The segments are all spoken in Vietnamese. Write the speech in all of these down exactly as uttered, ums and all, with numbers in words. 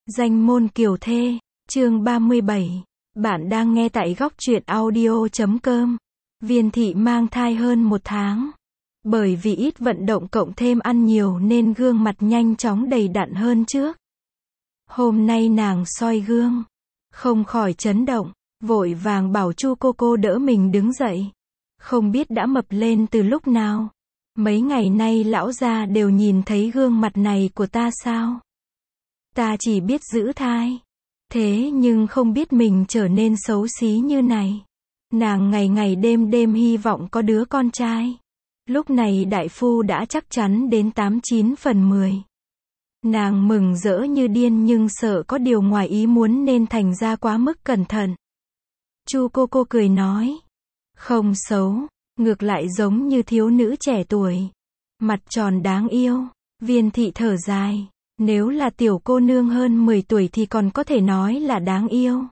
Danh môn kiều thê, chương ba mươi bảy. Bạn đang nghe tại góc truyện audio chấm com. Viên thị mang thai hơn một tháng. Bởi vì ít vận động cộng thêm ăn nhiều nên gương mặt nhanh chóng đầy đặn hơn trước. Hôm nay nàng soi gương, không khỏi chấn động, vội vàng bảo Chu cô cô đỡ mình đứng dậy. Không biết đã mập lên từ lúc nào. Mấy ngày nay lão gia đều nhìn thấy gương mặt này của ta sao? Ta chỉ biết giữ thai. Thế nhưng không biết mình trở nên xấu xí như này. Nàng ngày ngày đêm đêm hy vọng có đứa con trai. Lúc này đại phu đã chắc chắn đến tám chín phần mười. Nàng mừng rỡ như điên nhưng sợ có điều ngoài ý muốn nên thành ra quá mức cẩn thận. Chu cô cô cười nói. Không xấu, ngược lại giống như thiếu nữ trẻ tuổi. Mặt tròn đáng yêu. Viên thị thở dài. Nếu là tiểu cô nương hơn mười tuổi thì còn có thể nói là đáng yêu.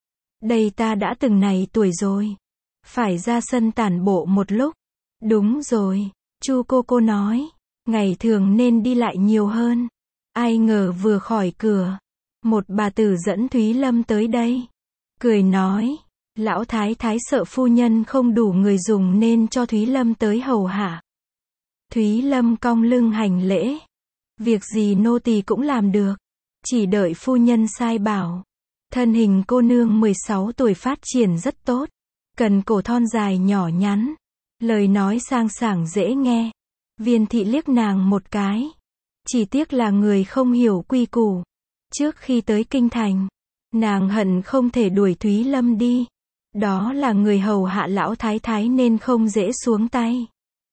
Đây ta đã từng này tuổi rồi. Phải ra sân tản bộ một lúc. Đúng rồi, Chu cô cô nói. Ngày thường nên đi lại nhiều hơn. Ai ngờ vừa khỏi cửa. Một bà tử dẫn Thúy Lâm tới đây. Cười nói. Lão thái thái sợ phu nhân không đủ người dùng nên cho Thúy Lâm tới hầu hạ. Thúy Lâm cong lưng hành lễ. Việc gì nô tỳ cũng làm được. Chỉ đợi phu nhân sai bảo. Thân hình cô nương mười sáu tuổi phát triển rất tốt. Cần cổ thon dài nhỏ nhắn. Lời nói sang sảng dễ nghe. Viên thị liếc nàng một cái. Chỉ tiếc là người không hiểu quy củ. Trước khi tới kinh thành, nàng hận không thể đuổi Thúy Lâm đi. Đó là người hầu hạ lão thái thái nên không dễ xuống tay.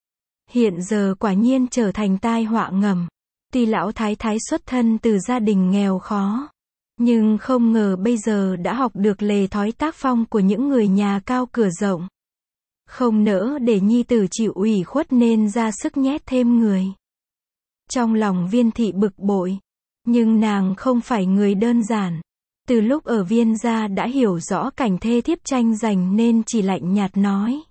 Hiện giờ quả nhiên trở thành tai họa ngầm. Tuy lão thái thái xuất thân từ gia đình nghèo khó, nhưng không ngờ bây giờ đã học được lề thói tác phong của những người nhà cao cửa rộng. Không nỡ để nhi tử chịu ủy khuất nên ra sức nhét thêm người. Trong lòng Viên thị bực bội, nhưng nàng không phải người đơn giản. Từ lúc ở Viên gia đã hiểu rõ cảnh thê thiếp tranh giành nên chỉ lạnh nhạt nói.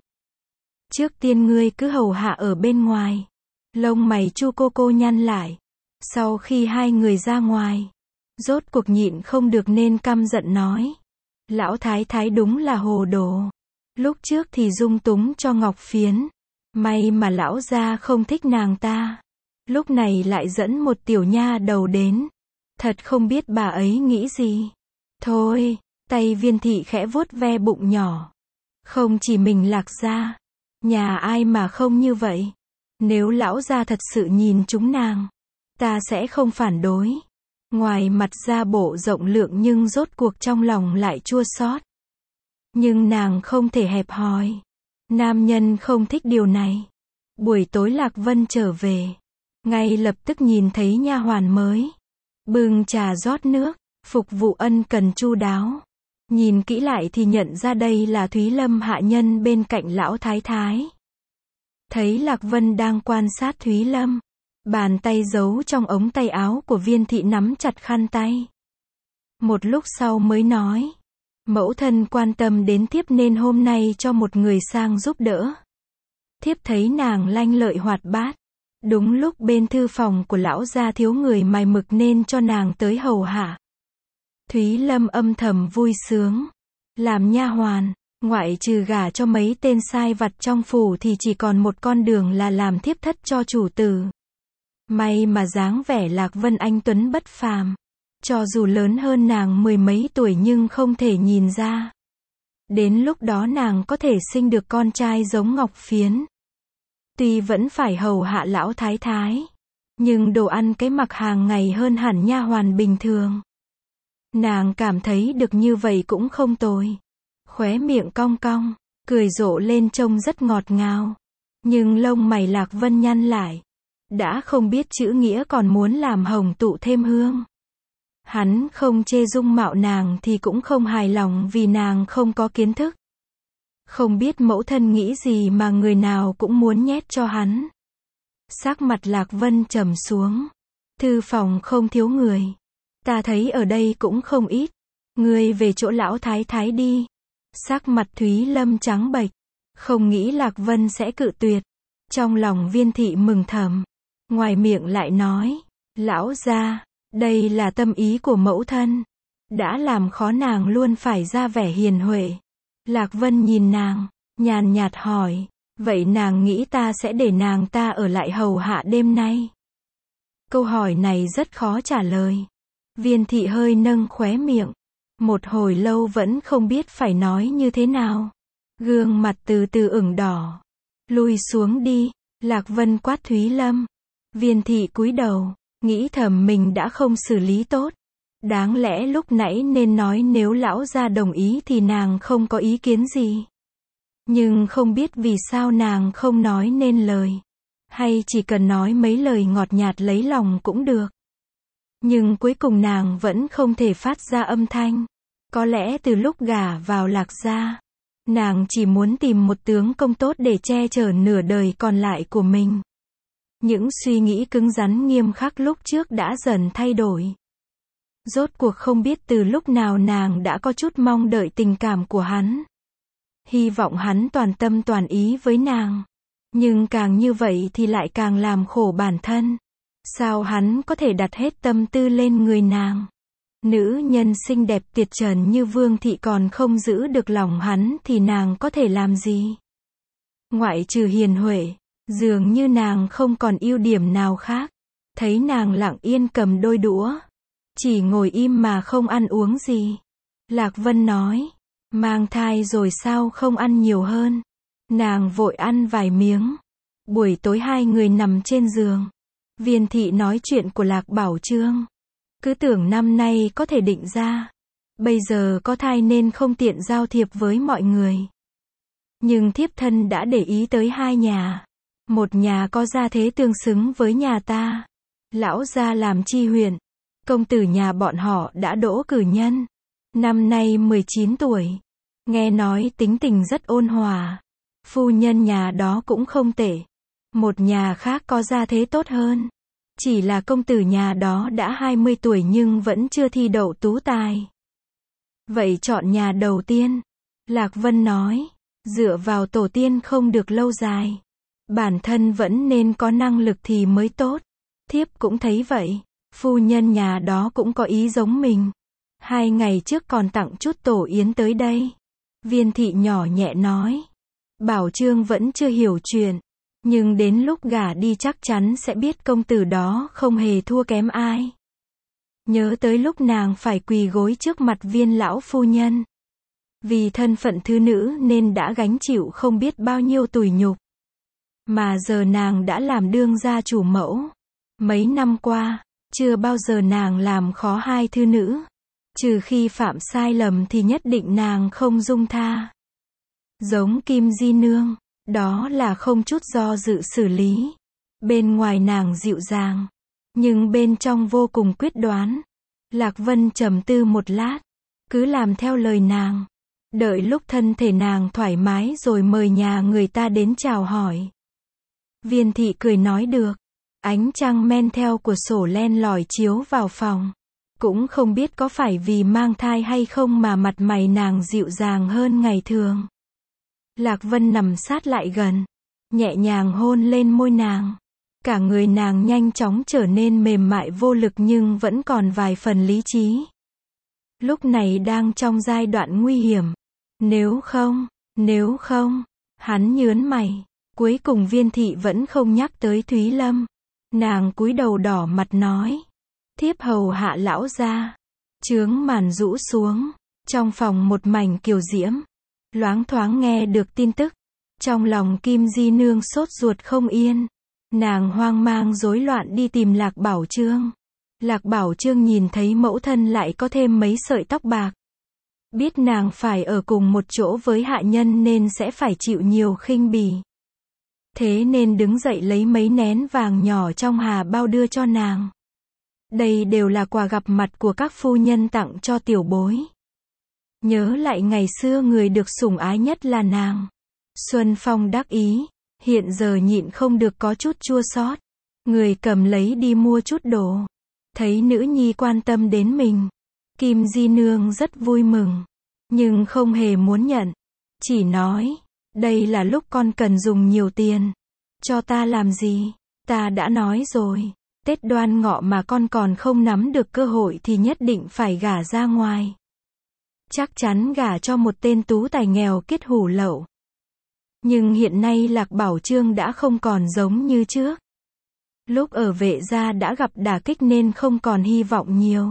Trước tiên ngươi cứ hầu hạ ở bên ngoài. Lông mày Chu cô cô nhăn lại. Sau khi hai người ra ngoài, rốt cuộc nhịn không được nên căm giận nói. Lão thái thái đúng là hồ đồ. Lúc trước thì dung túng cho Ngọc Phiến. May mà lão gia không thích nàng ta. Lúc này lại dẫn một tiểu nha đầu đến. Thật không biết bà ấy nghĩ gì. Thôi, tay Viên thị khẽ vuốt ve bụng nhỏ. Không chỉ mình Lạc gia. Nhà ai mà không như vậy. Nếu lão gia thật sự nhìn chúng nàng, ta sẽ không phản đối. Ngoài mặt ra bộ rộng lượng nhưng rốt cuộc trong lòng lại chua xót. Nhưng nàng không thể hẹp hòi. Nam nhân không thích điều này. Buổi tối Lạc Vân trở về. Ngay lập tức nhìn thấy nha hoàn mới. Bưng trà rót nước. Phục vụ ân cần chu đáo. Nhìn kỹ lại thì nhận ra đây là Thúy Lâm hạ nhân bên cạnh lão thái thái. Thấy Lạc Vân đang quan sát Thúy Lâm. Bàn tay giấu trong ống tay áo của Viên thị nắm chặt khăn tay. Một lúc sau mới nói. Mẫu thân quan tâm đến thiếp nên hôm nay cho một người sang giúp đỡ. Thiếp thấy nàng lanh lợi hoạt bát. Đúng lúc bên thư phòng của lão gia thiếu người mài mực nên cho nàng tới hầu hạ. Thúy Lâm âm thầm vui sướng. Làm nha hoàn, ngoại trừ gả cho mấy tên sai vặt trong phủ thì chỉ còn một con đường là làm thiếp thất cho chủ tử. May mà dáng vẻ Lạc Vân anh tuấn bất phàm. Cho dù lớn hơn nàng mười mấy tuổi nhưng không thể nhìn ra. Đến lúc đó nàng có thể sinh được con trai giống Ngọc Phiến. Tuy vẫn phải hầu hạ lão thái thái, nhưng đồ ăn cái mặc hàng ngày hơn hẳn nha hoàn bình thường. Nàng cảm thấy được như vậy cũng không tồi. Khóe miệng cong cong, cười rộ lên trông rất ngọt ngào. Nhưng lông mày Lạc Vân nhăn lại. Đã không biết chữ nghĩa còn muốn làm hồng tụ thêm hương. Hắn không chê dung mạo nàng thì cũng không hài lòng vì nàng không có kiến thức. Không biết mẫu thân nghĩ gì mà người nào cũng muốn nhét cho hắn. Sắc mặt Lạc Vân trầm xuống. Thư phòng không thiếu người. Ta thấy ở đây cũng không ít. Ngươi về chỗ lão thái thái đi. Sắc mặt Thúy Lâm trắng bệch. Không nghĩ Lạc Vân sẽ cự tuyệt. Trong lòng Viên thị mừng thầm. Ngoài miệng lại nói. Lão gia, Đây là tâm ý của mẫu thân. Đã làm khó nàng luôn phải ra vẻ hiền huệ. Lạc Vân nhìn nàng, nhàn nhạt hỏi, vậy nàng nghĩ ta sẽ để nàng ta ở lại hầu hạ đêm nay? Câu hỏi này rất khó trả lời. Viên thị hơi nâng khóe miệng. Một hồi lâu vẫn không biết phải nói như thế nào. Gương mặt từ từ ửng đỏ. Lui xuống đi, Lạc Vân quát Thúy Lâm. Viên thị cúi đầu, nghĩ thầm mình đã không xử lý tốt. Đáng lẽ lúc nãy nên nói nếu lão gia đồng ý thì nàng không có ý kiến gì. Nhưng không biết vì sao nàng không nói nên lời. Hay chỉ cần nói mấy lời ngọt nhạt lấy lòng cũng được. Nhưng cuối cùng nàng vẫn không thể phát ra âm thanh. Có lẽ từ lúc gả vào Lạc gia, nàng chỉ muốn tìm một tướng công tốt để che chở nửa đời còn lại của mình. Những suy nghĩ cứng rắn nghiêm khắc lúc trước đã dần thay đổi. Rốt cuộc không biết từ lúc nào nàng đã có chút mong đợi tình cảm của hắn. Hy vọng hắn toàn tâm toàn ý với nàng. Nhưng càng như vậy thì lại càng làm khổ bản thân. Sao hắn có thể đặt hết tâm tư lên người nàng? Nữ nhân xinh đẹp tuyệt trần như Vương thị còn không giữ được lòng hắn thì nàng có thể làm gì? Ngoại trừ hiền huệ, dường như nàng không còn ưu điểm nào khác. Thấy nàng lặng yên cầm đôi đũa, chỉ ngồi im mà không ăn uống gì. Lạc Vân nói, mang thai rồi sao không ăn nhiều hơn? Nàng vội ăn vài miếng. Buổi tối hai người nằm trên giường. Viên thị nói chuyện của Lạc Bảo Chương. Cứ tưởng năm nay có thể định ra. Bây giờ có thai nên không tiện giao thiệp với mọi người. Nhưng thiếp thân đã để ý tới hai nhà. Một nhà có gia thế tương xứng với nhà ta. Lão gia làm tri huyện. Công tử nhà bọn họ đã đỗ cử nhân. Năm nay mười chín tuổi. Nghe nói tính tình rất ôn hòa. Phu nhân nhà đó cũng không tệ. Một nhà khác có gia thế tốt hơn. Chỉ là công tử nhà đó đã hai mươi tuổi nhưng vẫn chưa thi đậu tú tài. Vậy chọn nhà đầu tiên. Lạc Vân nói, dựa vào tổ tiên không được lâu dài. Bản thân vẫn nên có năng lực thì mới tốt. Thiếp cũng thấy vậy. Phu nhân nhà đó cũng có ý giống mình. Hai ngày trước còn tặng chút tổ yến tới đây. Viên thị nhỏ nhẹ nói. Bảo Chương vẫn chưa hiểu chuyện. Nhưng đến lúc gả đi chắc chắn sẽ biết công tử đó không hề thua kém ai. Nhớ tới lúc nàng phải quỳ gối trước mặt Viên lão phu nhân. Vì thân phận thứ nữ nên đã gánh chịu không biết bao nhiêu tủi nhục. Mà giờ nàng đã làm đương gia chủ mẫu. Mấy năm qua, chưa bao giờ nàng làm khó hai thư nữ. Trừ khi phạm sai lầm thì nhất định nàng không dung tha. Giống Kim Di Nương, đó là không chút do dự xử lý. Bên ngoài nàng dịu dàng, nhưng bên trong vô cùng quyết đoán. Lạc Vân trầm tư một lát, cứ làm theo lời nàng. Đợi lúc thân thể nàng thoải mái rồi mời nhà người ta đến chào hỏi. Viên thị cười nói được. Ánh trăng men theo cửa sổ len lỏi chiếu vào phòng. Cũng không biết có phải vì mang thai hay không mà mặt mày nàng dịu dàng hơn ngày thường. Lạc Vân nằm sát lại gần, nhẹ nhàng hôn lên môi nàng. Cả người nàng nhanh chóng trở nên mềm mại vô lực nhưng vẫn còn vài phần lý trí. Lúc này đang trong giai đoạn nguy hiểm. Nếu không, nếu không, hắn nhớn mày. Cuối cùng Viên thị vẫn không nhắc tới Thúy Lâm. Nàng cúi đầu đỏ mặt nói. Thiếp hầu hạ lão gia. Chướng màn rũ xuống. Trong phòng một mảnh kiều diễm. Loáng thoáng nghe được tin tức. Trong lòng Kim Di Nương sốt ruột không yên. Nàng hoang mang rối loạn đi tìm Lạc Bảo Chương. Lạc Bảo Chương nhìn thấy mẫu thân lại có thêm mấy sợi tóc bạc. Biết nàng phải ở cùng một chỗ với hạ nhân nên sẽ phải chịu nhiều khinh bỉ. Thế nên đứng dậy lấy mấy nén vàng nhỏ trong hà bao đưa cho nàng. Đây đều là quà gặp mặt của các phu nhân tặng cho tiểu bối. Nhớ lại ngày xưa người được sủng ái nhất là nàng. Xuân Phong đắc ý, hiện giờ nhịn không được có chút chua xót. Người cầm lấy đi mua chút đồ. Thấy nữ nhi quan tâm đến mình. Kim Di Nương rất vui mừng. Nhưng không hề muốn nhận. Chỉ nói, đây là lúc con cần dùng nhiều tiền. Cho ta làm gì? Ta đã nói rồi. Tết Đoan Ngọ mà con còn không nắm được cơ hội thì nhất định phải gả ra ngoài. Chắc chắn gả cho một tên tú tài nghèo kiết hủ lậu. Nhưng hiện nay Lạc Bảo Trương đã không còn giống như trước. Lúc ở Vệ gia đã gặp đả kích nên không còn hy vọng nhiều.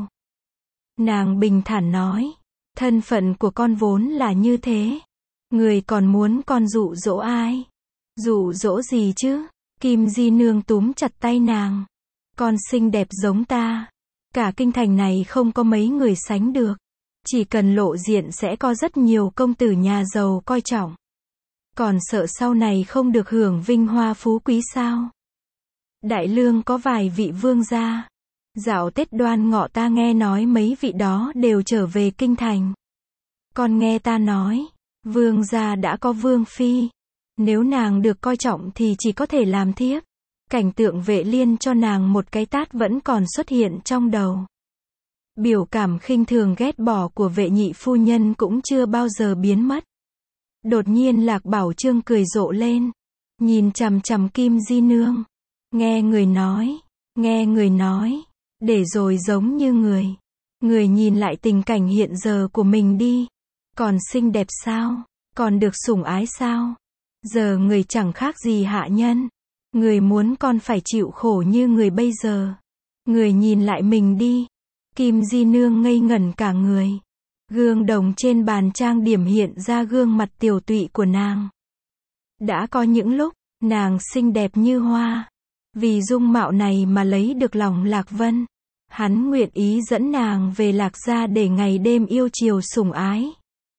Nàng bình thản nói, thân phận của con vốn là như thế. Người còn muốn con dụ dỗ ai? Dụ dỗ gì chứ? Kim Di Nương túm chặt tay nàng. Con xinh đẹp giống ta. Cả kinh thành này không có mấy người sánh được. Chỉ cần lộ diện sẽ có rất nhiều công tử nhà giàu coi trọng. Còn sợ sau này không được hưởng vinh hoa phú quý sao? Đại Lương có vài vị vương gia. Dạo Tết Đoan Ngọ ta nghe nói mấy vị đó đều trở về kinh thành. Con nghe ta nói, vương gia đã có vương phi. Nếu nàng được coi trọng thì chỉ có thể làm thiếp. Cảnh tượng Vệ Liên cho nàng một cái tát vẫn còn xuất hiện trong đầu. Biểu cảm khinh thường ghét bỏ của Vệ nhị phu nhân cũng chưa bao giờ biến mất. Đột nhiên Lạc Bảo Trương cười rộ lên. Nhìn chằm chằm Kim Di Nương. Nghe người nói, nghe người nói, để rồi giống như người. Người nhìn lại tình cảnh hiện giờ của mình đi. Còn xinh đẹp sao? Còn được sủng ái sao? Giờ người chẳng khác gì hạ nhân. Người muốn con phải chịu khổ như người bây giờ. Người nhìn lại mình đi. Kim Di Nương ngây ngẩn cả người. Gương đồng trên bàn trang điểm hiện ra gương mặt tiều tụy của nàng. Đã có những lúc, nàng xinh đẹp như hoa. Vì dung mạo này mà lấy được lòng Lạc Vân. Hắn nguyện ý dẫn nàng về Lạc gia để ngày đêm yêu chiều sủng ái.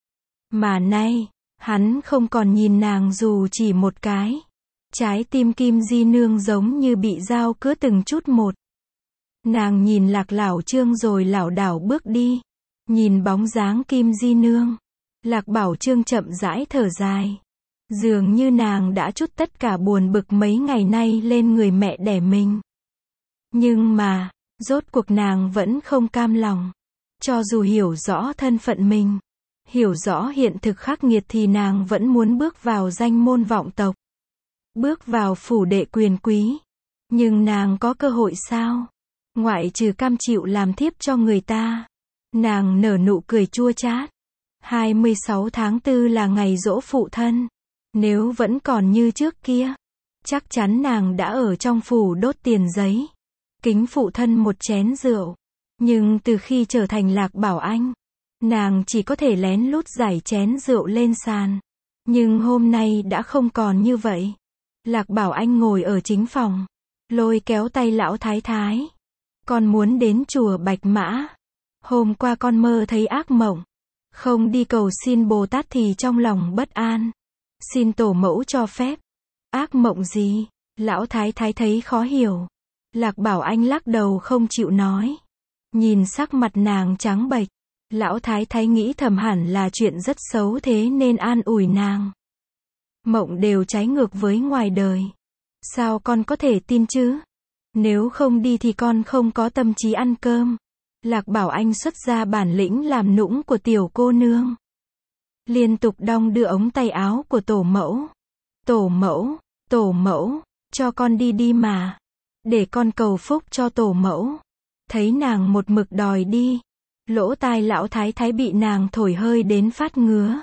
Mà nay, hắn không còn nhìn nàng dù chỉ một cái. Trái tim Kim Di Nương giống như bị dao cứa từng chút một. Nàng nhìn Lạc Lão Trương rồi lảo đảo bước đi. Nhìn bóng dáng Kim Di Nương. Lạc Bảo Trương chậm rãi thở dài. Dường như nàng đã trút tất cả buồn bực mấy ngày nay lên người mẹ đẻ mình. Nhưng mà, rốt cuộc nàng vẫn không cam lòng. Cho dù hiểu rõ thân phận mình, hiểu rõ hiện thực khắc nghiệt thì nàng vẫn muốn bước vào danh môn vọng tộc. Bước vào phủ đệ quyền quý. Nhưng nàng có cơ hội sao? Ngoại trừ cam chịu làm thiếp cho người ta. Nàng nở nụ cười chua chát. hai mươi sáu tháng tư là ngày giỗ phụ thân. Nếu vẫn còn như trước kia, chắc chắn nàng đã ở trong phủ đốt tiền giấy. Kính phụ thân một chén rượu. Nhưng từ khi trở thành Lạc Bảo Anh, nàng chỉ có thể lén lút giải chén rượu lên sàn. Nhưng hôm nay đã không còn như vậy. Lạc Bảo Anh ngồi ở chính phòng, lôi kéo tay lão thái thái. Con muốn đến chùa Bạch Mã. Hôm qua con mơ thấy ác mộng. Không đi cầu xin Bồ Tát thì trong lòng bất an. Xin tổ mẫu cho phép. Ác mộng gì? Lão thái thái thấy khó hiểu. Lạc Bảo Anh lắc đầu không chịu nói. Nhìn sắc mặt nàng trắng bệch. Lão thái thái nghĩ thầm hẳn là chuyện rất xấu thế nên an ủi nàng. Mộng đều trái ngược với ngoài đời. Sao con có thể tin chứ? Nếu không đi thì con không có tâm trí ăn cơm. Lạc Bảo Anh xuất ra bản lĩnh làm nũng của tiểu cô nương. Liên tục đong đưa ống tay áo của tổ mẫu. Tổ mẫu, tổ mẫu, cho con đi đi mà. Để con cầu phúc cho tổ mẫu. Thấy nàng một mực đòi đi. Lỗ tai lão thái thái bị nàng thổi hơi đến phát ngứa.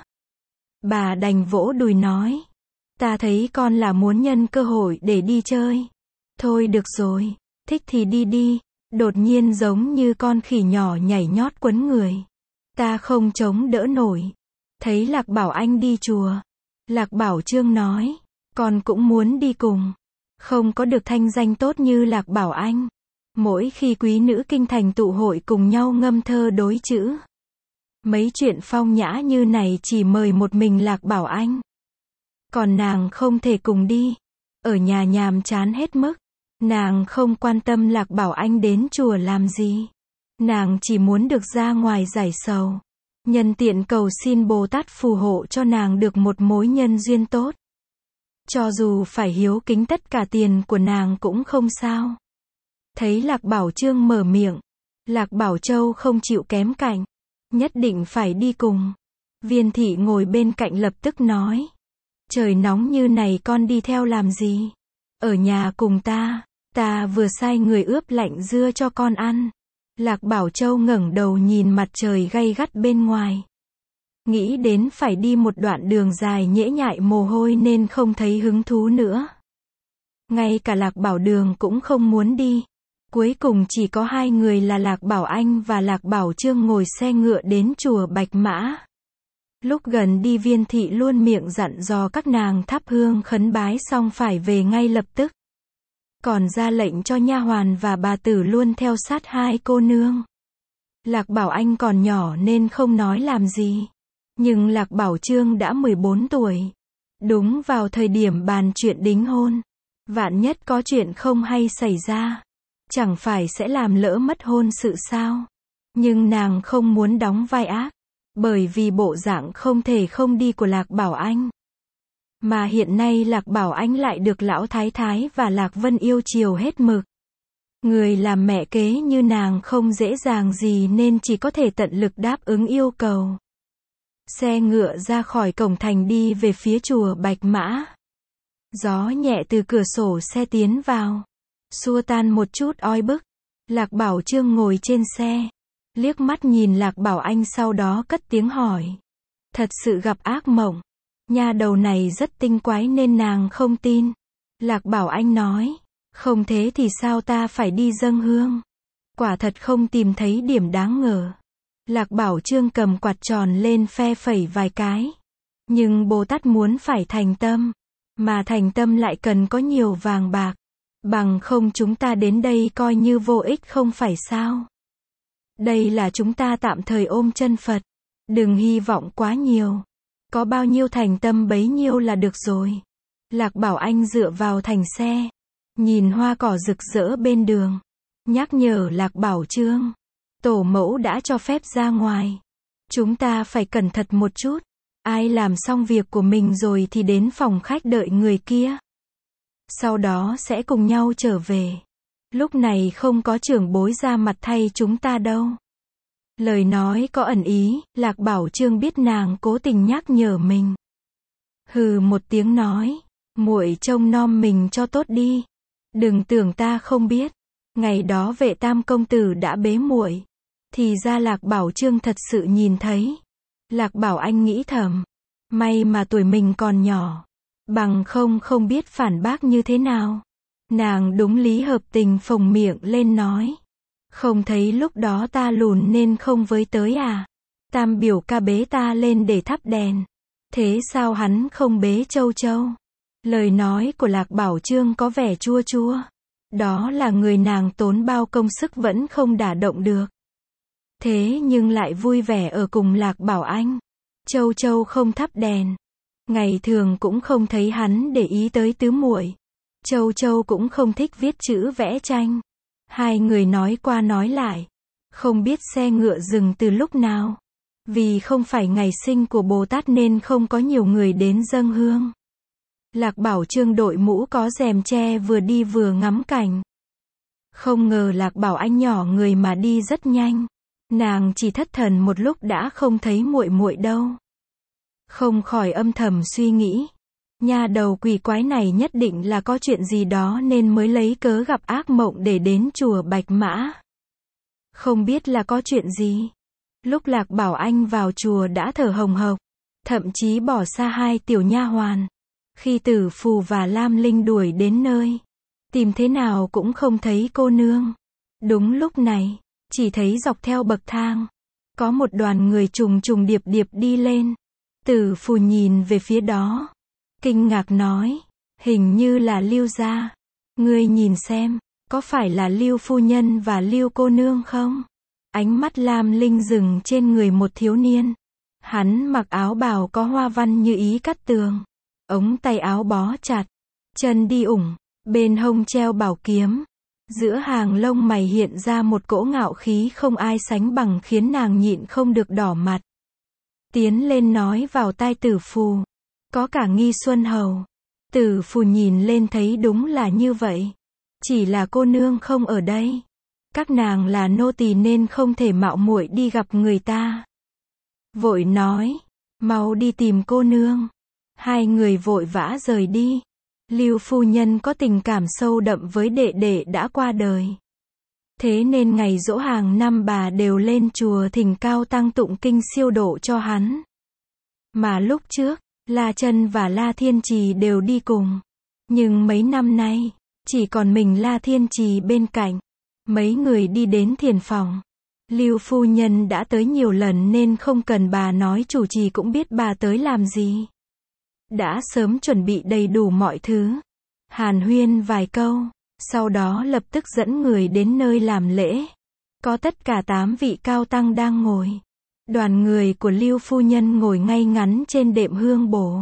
Bà đành vỗ đùi nói. Ta thấy con là muốn nhân cơ hội để đi chơi. Thôi được rồi, thích thì đi đi. Đột nhiên giống như con khỉ nhỏ nhảy nhót quấn người. Ta không chống đỡ nổi. Thấy Lạc Bảo Anh đi chùa. Lạc Bảo Trương nói. Con cũng muốn đi cùng. Không có được thanh danh tốt như Lạc Bảo Anh. Mỗi khi quý nữ kinh thành tụ hội cùng nhau ngâm thơ đối chữ. Mấy chuyện phong nhã như này chỉ mời một mình Lạc Bảo Anh. Còn nàng không thể cùng đi. Ở nhà nhàm chán hết mức. Nàng không quan tâm Lạc Bảo Anh đến chùa làm gì. Nàng chỉ muốn được ra ngoài giải sầu. Nhân tiện cầu xin Bồ Tát phù hộ cho nàng được một mối nhân duyên tốt. Cho dù phải hiếu kính tất cả tiền của nàng cũng không sao. Thấy Lạc Bảo Trương mở miệng. Lạc Bảo Châu không chịu kém cạnh. Nhất định phải đi cùng. Viên thị ngồi bên cạnh lập tức nói. Trời nóng như này con đi theo làm gì? Ở nhà cùng ta. Ta vừa sai người ướp lạnh dưa cho con ăn. Lạc Bảo Châu ngẩng đầu nhìn mặt trời gay gắt bên ngoài. Nghĩ đến phải đi một đoạn đường dài nhễ nhại mồ hôi nên không thấy hứng thú nữa. Ngay cả Lạc Bảo Đường cũng không muốn đi. Cuối cùng chỉ có hai người là Lạc Bảo Anh và Lạc Bảo Trương ngồi xe ngựa đến chùa Bạch Mã. Lúc gần đi Viên thị luôn miệng dặn dò các nàng thắp hương khấn bái xong phải về ngay lập tức. Còn ra lệnh cho nha hoàn và bà tử luôn theo sát hai cô nương. Lạc Bảo Anh còn nhỏ nên không nói làm gì. Nhưng Lạc Bảo Trương đã mười bốn tuổi. Đúng vào thời điểm bàn chuyện đính hôn. Vạn nhất có chuyện không hay xảy ra. Chẳng phải sẽ làm lỡ mất hôn sự sao? Nhưng nàng không muốn đóng vai ác. Bởi vì bộ dạng không thể không đi của Lạc Bảo Anh. Mà hiện nay Lạc Bảo Anh lại được Lão Thái Thái và Lạc Vân yêu chiều hết mực. Người làm mẹ kế như nàng không dễ dàng gì nên chỉ có thể tận lực đáp ứng yêu cầu. Xe ngựa ra khỏi cổng thành đi về phía chùa Bạch Mã. Gió nhẹ từ cửa sổ xe tiến vào. Xua tan một chút oi bức. Lạc Bảo Trương ngồi trên xe. Liếc mắt nhìn Lạc Bảo Anh sau đó cất tiếng hỏi. Thật sự gặp ác mộng. Nha đầu này rất tinh quái nên nàng không tin. Lạc Bảo Anh nói. Không thế thì sao ta phải đi dâng hương. Quả thật không tìm thấy điểm đáng ngờ. Lạc Bảo Trương cầm quạt tròn lên phe phẩy vài cái. Nhưng Bồ Tát muốn phải thành tâm. Mà thành tâm lại cần có nhiều vàng bạc. Bằng không chúng ta đến đây coi như vô ích không phải sao. Đây là chúng ta tạm thời ôm chân Phật. Đừng hy vọng quá nhiều. Có bao nhiêu thành tâm bấy nhiêu là được rồi. Lạc Bảo Anh dựa vào thành xe. Nhìn hoa cỏ rực rỡ bên đường. Nhắc nhở Lạc Bảo Trương. Tổ mẫu đã cho phép ra ngoài. Chúng ta phải cẩn thận một chút. Ai làm xong việc của mình rồi thì đến phòng khách đợi người kia. Sau đó sẽ cùng nhau trở về. Lúc này không có trưởng bối ra mặt thay chúng ta đâu. Lời nói có ẩn ý, Lạc Bảo Trương biết nàng cố tình nhắc nhở mình. Hừ một tiếng nói, muội trông nom mình cho tốt đi. Đừng tưởng ta không biết. Ngày đó Vệ Tam công tử đã bế muội. Thì ra Lạc Bảo Trương thật sự nhìn thấy. Lạc Bảo Anh nghĩ thầm. May mà tuổi mình còn nhỏ. Bằng không không biết phản bác như thế nào. Nàng đúng lý hợp tình phồng miệng lên nói. Không thấy lúc đó ta lùn nên không với tới à. Tam biểu ca bế ta lên để thắp đèn. Thế sao hắn không bế Châu Châu? Lời nói của Lạc Bảo Trương có vẻ chua chua. Đó là người nàng tốn bao công sức vẫn không đả động được. Thế nhưng lại vui vẻ ở cùng Lạc Bảo Anh. Châu Châu không thắp đèn. Ngày thường cũng không thấy hắn để ý tới tứ muội. Châu Châu cũng không thích viết chữ vẽ tranh. Hai người nói qua nói lại. Không biết xe ngựa dừng từ lúc nào. Vì không phải ngày sinh của Bồ Tát nên không có nhiều người đến dâng hương. Lạc Bảo Trương đội mũ có rèm che vừa đi vừa ngắm cảnh. Không ngờ Lạc Bảo Anh nhỏ người mà đi rất nhanh. Nàng chỉ thất thần một lúc đã không thấy muội muội đâu. Không khỏi âm thầm suy nghĩ. Nha đầu quỷ quái này nhất định là có chuyện gì đó nên mới lấy cớ gặp ác mộng để đến chùa Bạch Mã. Không biết là có chuyện gì. Lúc Lạc Bảo Anh vào chùa đã thở hồng hộc. Thậm chí bỏ xa hai tiểu nha hoàn. Khi Tử Phù và Lam Linh đuổi đến nơi. Tìm thế nào cũng không thấy cô nương. Đúng lúc này. Chỉ thấy dọc theo bậc thang. Có một đoàn người trùng trùng điệp điệp đi lên. Tử Phù nhìn về phía đó. Kinh ngạc nói. Hình như là Lưu gia. Ngươi nhìn xem. Có phải là Lưu phu nhân và Lưu cô nương không? Ánh mắt Lam Linh dừng trên người một thiếu niên. Hắn mặc áo bào có hoa văn như ý cắt tường. Ống tay áo bó chặt. Chân đi ủng. Bên hông treo bảo kiếm. Giữa hàng lông mày hiện ra một cỗ ngạo khí không ai sánh bằng khiến nàng nhịn không được đỏ mặt. Tiến lên nói vào tai Tử Phù. Có cả Nghi Xuân Hầu. Tử Phù nhìn lên thấy đúng là như vậy. Chỉ là cô nương không ở đây. Các nàng là nô tỳ nên không thể mạo muội đi gặp người ta. Vội nói. Mau đi tìm cô nương. Hai người vội vã rời đi. Lưu phu nhân có tình cảm sâu đậm với đệ đệ đã qua đời. Thế nên ngày giỗ hàng năm bà đều lên chùa thỉnh Cao Tăng tụng kinh siêu độ cho hắn. Mà lúc trước, La Chân và La Thiên Trì đều đi cùng. Nhưng mấy năm nay, chỉ còn mình La Thiên Trì bên cạnh. Mấy người đi đến thiền phòng. Lưu phu nhân đã tới nhiều lần nên không cần bà nói chủ trì cũng biết bà tới làm gì. Đã sớm chuẩn bị đầy đủ mọi thứ. Hàn huyên vài câu, sau đó lập tức dẫn người đến nơi làm lễ. Có tất cả tám vị cao tăng đang ngồi. Đoàn người của Lưu phu nhân ngồi ngay ngắn trên đệm hương bổ.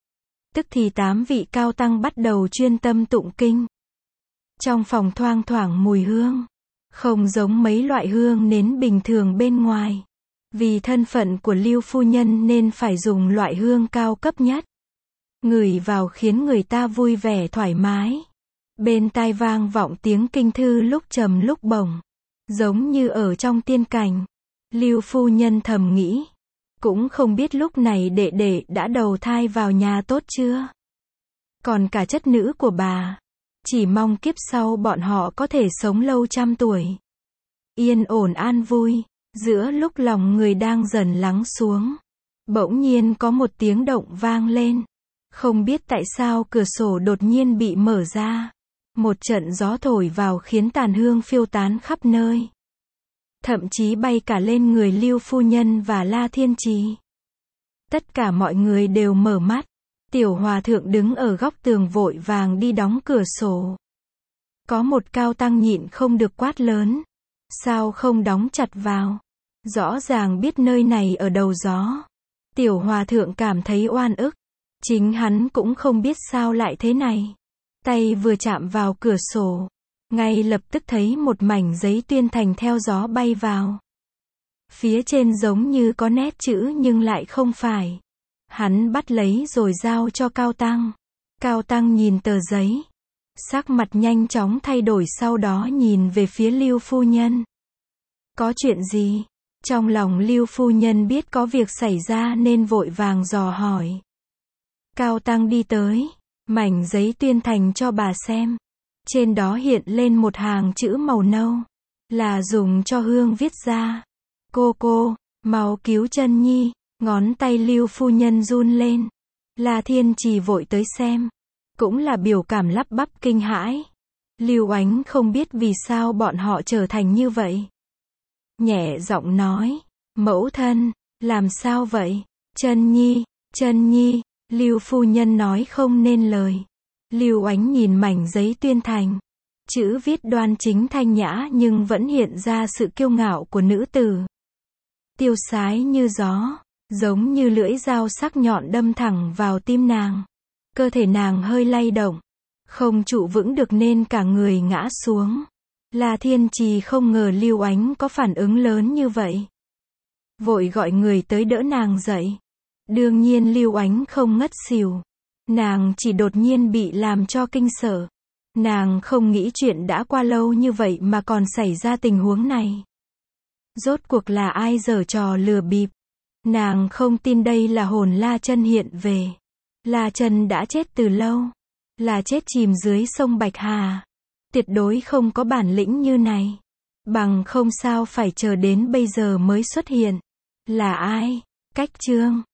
Tức thì tám vị cao tăng bắt đầu chuyên tâm tụng kinh. Trong phòng thoang thoảng mùi hương, không giống mấy loại hương nến bình thường bên ngoài. Vì thân phận của Lưu phu nhân nên phải dùng loại hương cao cấp nhất. Ngửi vào khiến người ta vui vẻ thoải mái. Bên tai vang vọng tiếng kinh thư lúc trầm lúc bổng, giống như ở trong tiên cảnh. Lưu phu nhân thầm nghĩ, cũng không biết lúc này đệ đệ đã đầu thai vào nhà tốt chưa. Còn cả chất nữ của bà, chỉ mong kiếp sau bọn họ có thể sống lâu trăm tuổi. Yên ổn an vui, giữa lúc lòng người đang dần lắng xuống, bỗng nhiên có một tiếng động vang lên. Không biết tại sao cửa sổ đột nhiên bị mở ra. Một trận gió thổi vào khiến tàn hương phiêu tán khắp nơi. Thậm chí bay cả lên người Lưu phu nhân và La Thiên Trì. Tất cả mọi người đều mở mắt. Tiểu hòa thượng đứng ở góc tường vội vàng đi đóng cửa sổ. Có một cao tăng nhịn không được quát lớn. Sao không đóng chặt vào? Rõ ràng biết nơi này ở đầu gió. Tiểu hòa thượng cảm thấy oan ức. Chính hắn cũng không biết sao lại thế này. Tay vừa chạm vào cửa sổ, ngay lập tức thấy một mảnh giấy tuyên thành theo gió bay vào. Phía trên giống như có nét chữ nhưng lại không phải. Hắn bắt lấy rồi giao cho Cao Tăng. Cao Tăng nhìn tờ giấy. Sắc mặt nhanh chóng thay đổi, sau đó nhìn về phía Lưu phu nhân. Có chuyện gì? Trong lòng Lưu phu nhân biết có việc xảy ra nên vội vàng dò hỏi. Cao Tăng đi tới, mảnh giấy tuyên thành cho bà xem. Trên đó hiện lên một hàng chữ màu nâu, là dùng cho hương viết ra. Cô cô, mau cứu Chân Nhi. Ngón tay Lưu phu nhân run lên. La Thiên Trì vội tới xem, cũng là biểu cảm lắp bắp kinh hãi. Lưu Ánh không biết vì sao bọn họ trở thành như vậy. Nhẹ giọng nói, mẫu thân, làm sao vậy? Chân Nhi, Chân Nhi. Lưu phu nhân nói không nên lời. Lưu Ánh nhìn mảnh giấy tuyên thành. Chữ viết đoan chính thanh nhã nhưng vẫn hiện ra sự kiêu ngạo của nữ tử. Tiêu sái như gió, giống như lưỡi dao sắc nhọn đâm thẳng vào tim nàng. Cơ thể nàng hơi lay động, không trụ vững được nên cả người ngã xuống. La Thiên Trì không ngờ Lưu Ánh có phản ứng lớn như vậy. Vội gọi người tới đỡ nàng dậy. Đương nhiên Lưu Ánh không ngất xỉu. Nàng chỉ đột nhiên bị làm cho kinh sợ. Nàng không nghĩ chuyện đã qua lâu như vậy mà còn xảy ra tình huống này. Rốt cuộc là ai giở trò lừa bịp? Nàng không tin đây là hồn La Chân hiện về. La Chân đã chết từ lâu. Là chết chìm dưới sông Bạch Hà. Tuyệt đối không có bản lĩnh như này. Bằng không sao phải chờ đến bây giờ mới xuất hiện. Là ai? Cách Chương